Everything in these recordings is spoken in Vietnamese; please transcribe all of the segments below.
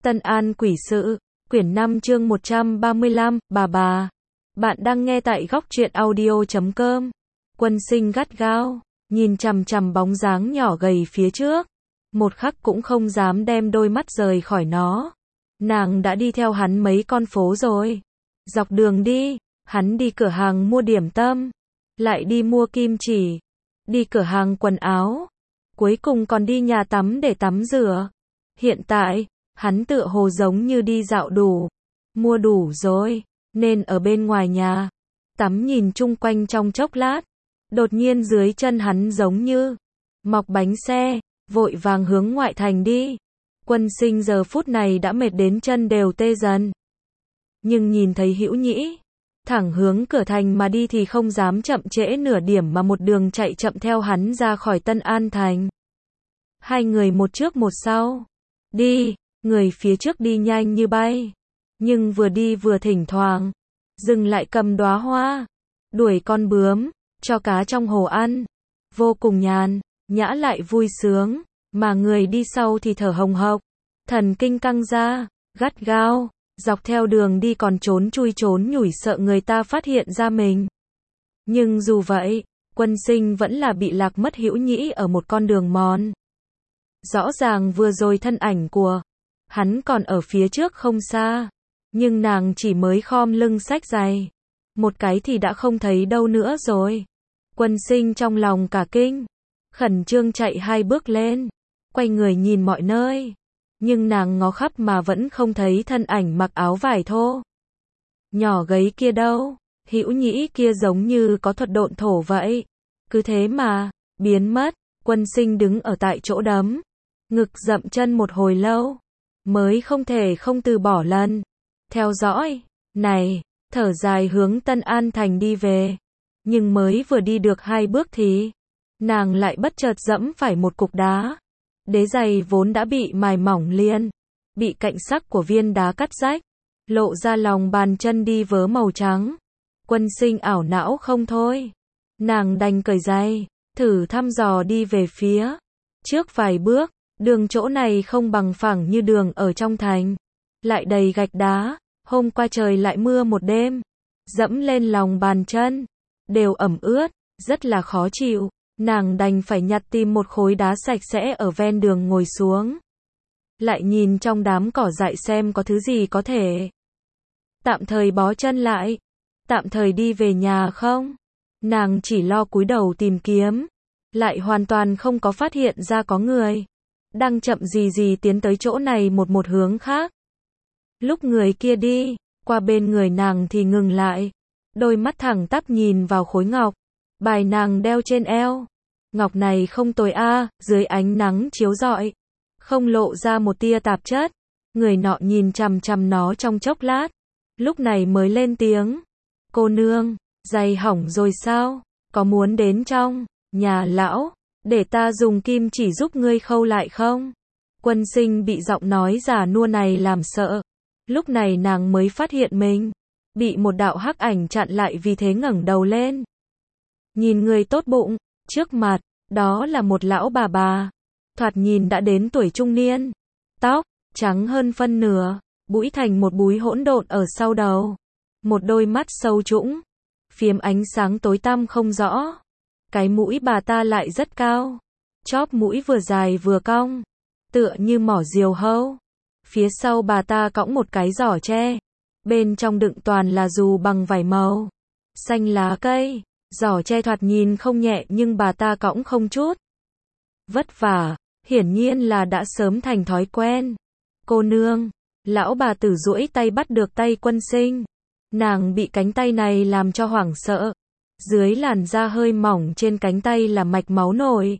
Tân An Quỷ Sự, quyển 5 chương 135, bà. Bạn đang nghe tại góc truyện audio.com. Quân Sinh gắt gao, nhìn chằm chằm bóng dáng nhỏ gầy phía trước. Một khắc cũng không dám đem đôi mắt rời khỏi nó. Nàng đã đi theo hắn mấy con phố rồi. Dọc đường đi, hắn đi cửa hàng mua điểm tâm, lại đi mua kim chỉ, đi cửa hàng quần áo, cuối cùng còn đi nhà tắm để tắm rửa. Hiện tại, hắn tựa hồ giống như đi dạo đủ, mua đủ rồi, nên ở bên ngoài nhà, tắm nhìn chung quanh trong chốc lát. Đột nhiên dưới chân hắn giống như mọc bánh xe, vội vàng hướng ngoại thành đi. Quân Sinh giờ phút này đã mệt đến chân đều tê dần. Nhưng nhìn thấy Hữu Nhĩ thẳng hướng cửa thành mà đi thì không dám chậm trễ nửa điểm mà một đường chạy chậm theo hắn ra khỏi Tân An thành. Hai người một trước một sau đi, người phía trước đi nhanh như bay, nhưng vừa đi vừa thỉnh thoảng dừng lại cầm đóa hoa, đuổi con bướm, cho cá trong hồ ăn, vô cùng nhàn nhã lại vui sướng, mà người đi sau thì thở hồng hộc, thần kinh căng ra, gắt gao, dọc theo đường đi còn trốn chui trốn nhủi sợ người ta phát hiện ra mình. Nhưng dù vậy, Quân Sinh vẫn là bị lạc mất Hữu Nhĩ ở một con đường mòn. Rõ ràng vừa rồi thân ảnh của hắn còn ở phía trước không xa, nhưng nàng chỉ mới khom lưng xách giày, một cái thì đã không thấy đâu nữa rồi. Quân Sinh trong lòng cả kinh, khẩn trương chạy hai bước lên, quay người nhìn mọi nơi, nhưng nàng ngó khắp mà vẫn không thấy thân ảnh mặc áo vải thô nhỏ gầy kia đâu. Hữu Nhĩ kia giống như có thuật độn thổ vậy, cứ thế mà biến mất. Quân Sinh đứng ở tại chỗ đấm ngực dậm chân một hồi lâu, mới không thể không từ bỏ lần theo dõi này, thở dài hướng Tân An thành đi về. Nhưng mới vừa đi được hai bước thì nàng lại bất chợt dẫm phải một cục đá. Đế giày vốn đã bị mài mỏng liền, bị cạnh sắc của viên đá cắt rách, lộ ra lòng bàn chân đi vớ màu trắng. Quân Sinh ảo não không thôi, nàng đành cởi giày, thử thăm dò đi về phía trước vài bước. Đường chỗ này không bằng phẳng như đường ở trong thành, lại đầy gạch đá, hôm qua trời lại mưa một đêm, dẫm lên lòng bàn chân đều ẩm ướt, rất là khó chịu. Nàng đành phải nhặt tìm một khối đá sạch sẽ ở ven đường ngồi xuống, lại nhìn trong đám cỏ dại xem có thứ gì có thể tạm thời bó chân lại, tạm thời đi về nhà không. Nàng chỉ lo cúi đầu tìm kiếm, lại hoàn toàn không có phát hiện ra có người đang chậm gì tiến tới chỗ này một hướng khác. Lúc người kia đi qua bên người nàng thì ngừng lại, đôi mắt thẳng tắp nhìn vào khối ngọc bài nàng đeo trên eo. Ngọc này không tồi a, dưới ánh nắng chiếu rọi, không lộ ra một tia tạp chất. Người nọ nhìn chằm chằm nó trong chốc lát, lúc này mới lên tiếng. Cô nương, giày hỏng rồi sao? Có muốn đến trong nhà lão để ta dùng kim chỉ giúp ngươi khâu lại không? Quân Sinh bị giọng nói già nua này làm sợ. Lúc này nàng mới phát hiện mình bị một đạo hắc ảnh chặn lại, vì thế ngẩng đầu lên. Nhìn người tốt bụng trước mặt, đó là một lão bà, thoạt nhìn đã đến tuổi trung niên, tóc trắng hơn phân nửa, búi thành một búi hỗn độn ở sau đầu, một đôi mắt sâu trũng, phiếm ánh sáng tối tăm không rõ. Cái mũi bà ta lại rất cao, chóp mũi vừa dài vừa cong, tựa như mỏ diều hâu. Phía sau bà ta cõng một cái giỏ tre, bên trong đựng toàn là dù bằng vải màu xanh lá cây. Giỏ tre thoạt nhìn không nhẹ nhưng bà ta cõng không chút vất vả, hiển nhiên là đã sớm thành thói quen. Cô nương, lão bà tử duỗi tay bắt được tay Quân Sinh. Nàng bị cánh tay này làm cho hoảng sợ. Dưới làn da hơi mỏng trên cánh tay là mạch máu nổi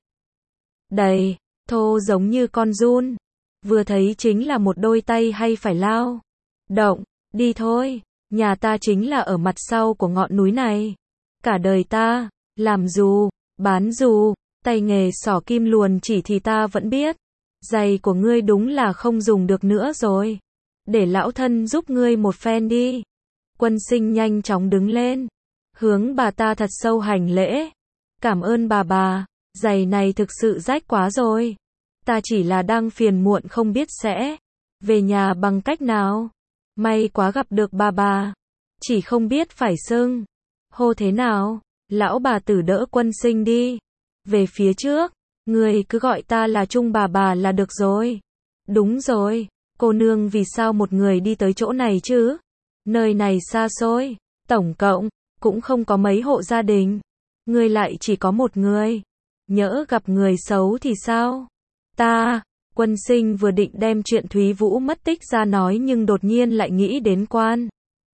đầy, thô giống như con giun. Vừa thấy chính là một đôi tay hay phải lao động. Đi thôi, nhà ta chính là ở mặt sau của ngọn núi này. Cả đời ta làm dù, bán dù, tay nghề xỏ kim luồn chỉ thì ta vẫn biết. Giày của ngươi đúng là không dùng được nữa rồi, để lão thân giúp ngươi một phen đi. Quân Sinh nhanh chóng đứng lên, hướng bà ta thật sâu hành lễ. Cảm ơn bà, giày này thực sự rách quá rồi. Ta chỉ là đang phiền muộn không biết sẽ Về nhà bằng cách nào? May quá gặp được bà. Chỉ không biết phải xưng hô thế nào. Lão bà tử đỡ Quân Sinh đi về phía trước. Người cứ gọi ta là Trung bà là được rồi. Đúng rồi, cô nương vì sao một người đi tới chỗ này chứ? Nơi này xa xôi, tổng cộng cũng không có mấy hộ gia đình. Ngươi lại chỉ có một người. Nhỡ gặp người xấu thì sao? Quân Sinh vừa định đem chuyện Thúy Vũ mất tích ra nói nhưng đột nhiên lại nghĩ đến quan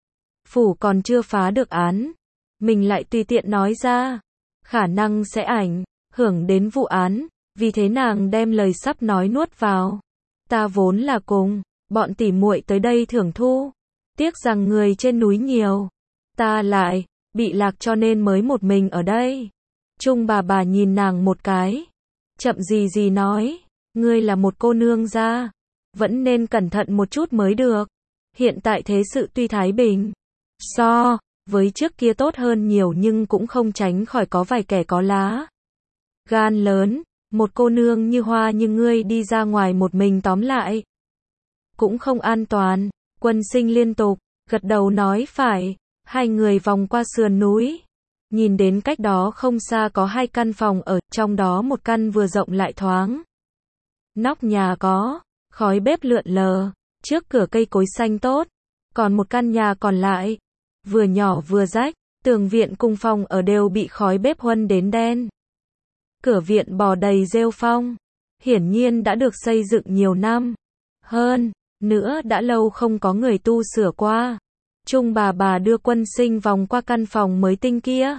phủ còn chưa phá được án. Mình lại tùy tiện nói ra. Khả năng sẽ ảnh hưởng đến vụ án. Vì thế nàng đem lời sắp nói nuốt vào. Ta vốn là cùng bọn tỉ muội tới đây thưởng thu. Tiếc rằng người trên núi nhiều. Ta lại bị lạc cho nên mới một mình ở đây. Trung bà nhìn nàng một cái. Chậm gì nói. Ngươi là một cô nương gia. Vẫn nên cẩn thận một chút mới được. Hiện tại thế sự tuy thái bình. So với trước kia tốt hơn nhiều nhưng cũng không tránh khỏi có vài kẻ có lá gan lớn. Một cô nương như Hoa như ngươi đi ra ngoài một mình tóm lại cũng không an toàn. Quân Sinh liên tục gật đầu nói phải. Hai người vòng qua sườn núi. Nhìn đến cách đó không xa có hai căn phòng ở, trong đó một căn vừa rộng lại thoáng. Nóc nhà có khói bếp lượn lờ, trước cửa cây cối xanh tốt. Còn một căn nhà còn lại, vừa nhỏ vừa rách, tường viện cùng phòng ở đều bị khói bếp huân đến đen. Cửa viện bò đầy rêu phong, hiển nhiên đã được xây dựng nhiều năm. Hơn nữa đã lâu không có người tu sửa qua. Trung bà đưa Quân Sinh vòng qua căn phòng mới tinh kia.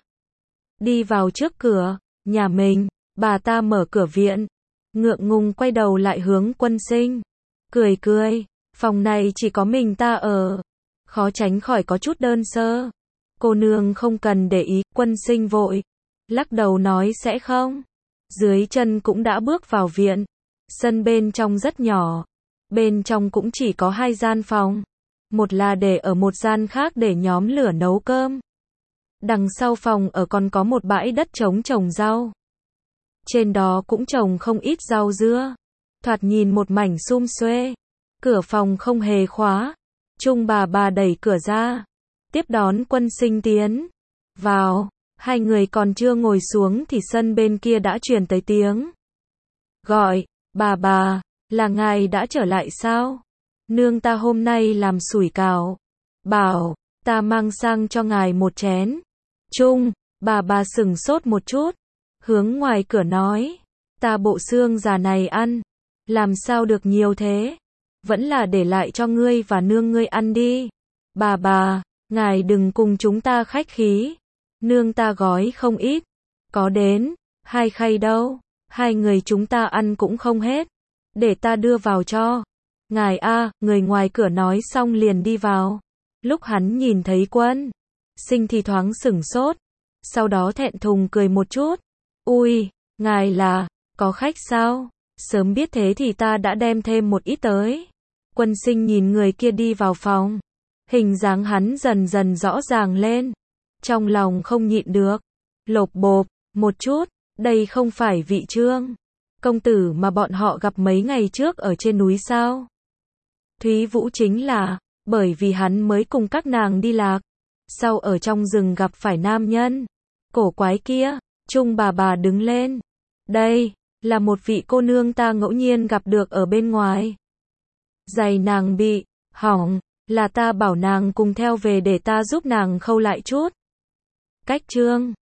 Đi vào trước cửa nhà mình, bà ta mở cửa viện, ngượng ngùng quay đầu lại hướng Quân Sinh. Cười, phòng này chỉ có mình ta ở. Khó tránh khỏi có chút đơn sơ. Cô nương không cần để ý. Quân Sinh vội lắc đầu nói sẽ không. Dưới chân cũng đã bước vào viện. Sân bên trong rất nhỏ. Bên trong cũng chỉ có hai gian phòng. Một là để ở một gian khác để nhóm lửa nấu cơm. Đằng sau phòng ở còn có một bãi đất trống trồng rau. Trên đó cũng trồng không ít rau dưa. Thoạt nhìn một mảnh sum xuê. Cửa phòng không hề khóa. Trung bà đẩy cửa ra. Tiếp đón Quân Sinh tiến vào. Hai người còn chưa ngồi xuống thì sân bên kia đã truyền tới tiếng gọi. Bà, là ngài đã trở lại sao? Nương ta hôm nay làm sủi cảo. Bảo ta mang sang cho ngài một chén. Trung bà sửng sốt một chút. Hướng ngoài cửa nói. Ta bộ xương già này ăn. Làm sao được nhiều thế? Vẫn là để lại cho ngươi và nương ngươi ăn đi. Bà, ngài đừng cùng chúng ta khách khí. Nương ta gói không ít. Có đến 2 khay đâu. Hai người chúng ta ăn cũng không hết. Để ta đưa vào cho. Ngài người ngoài cửa nói xong liền đi vào. Lúc hắn nhìn thấy Quân Sinh thì thoáng sửng sốt. Sau đó thẹn thùng cười một chút. Ui, ngài là, có khách sao? Sớm biết thế thì ta đã đem thêm một ít tới. Quân Sinh nhìn người kia đi vào phòng. Hình dáng hắn dần dần rõ ràng lên. Trong lòng không nhịn được. Lộp bộp, một chút. Đây không phải vị Trương công tử mà bọn họ gặp mấy ngày trước ở trên núi sao? Thúy Vũ chính là, bởi vì hắn mới cùng các nàng đi lạc. Sau ở trong rừng gặp phải nam nhân cổ quái kia. Trung bà đứng lên. Đây là một vị cô nương ta ngẫu nhiên gặp được ở bên ngoài. Giày nàng bị hỏng, là ta bảo nàng cùng theo về để ta giúp nàng khâu lại chút. Cách Trương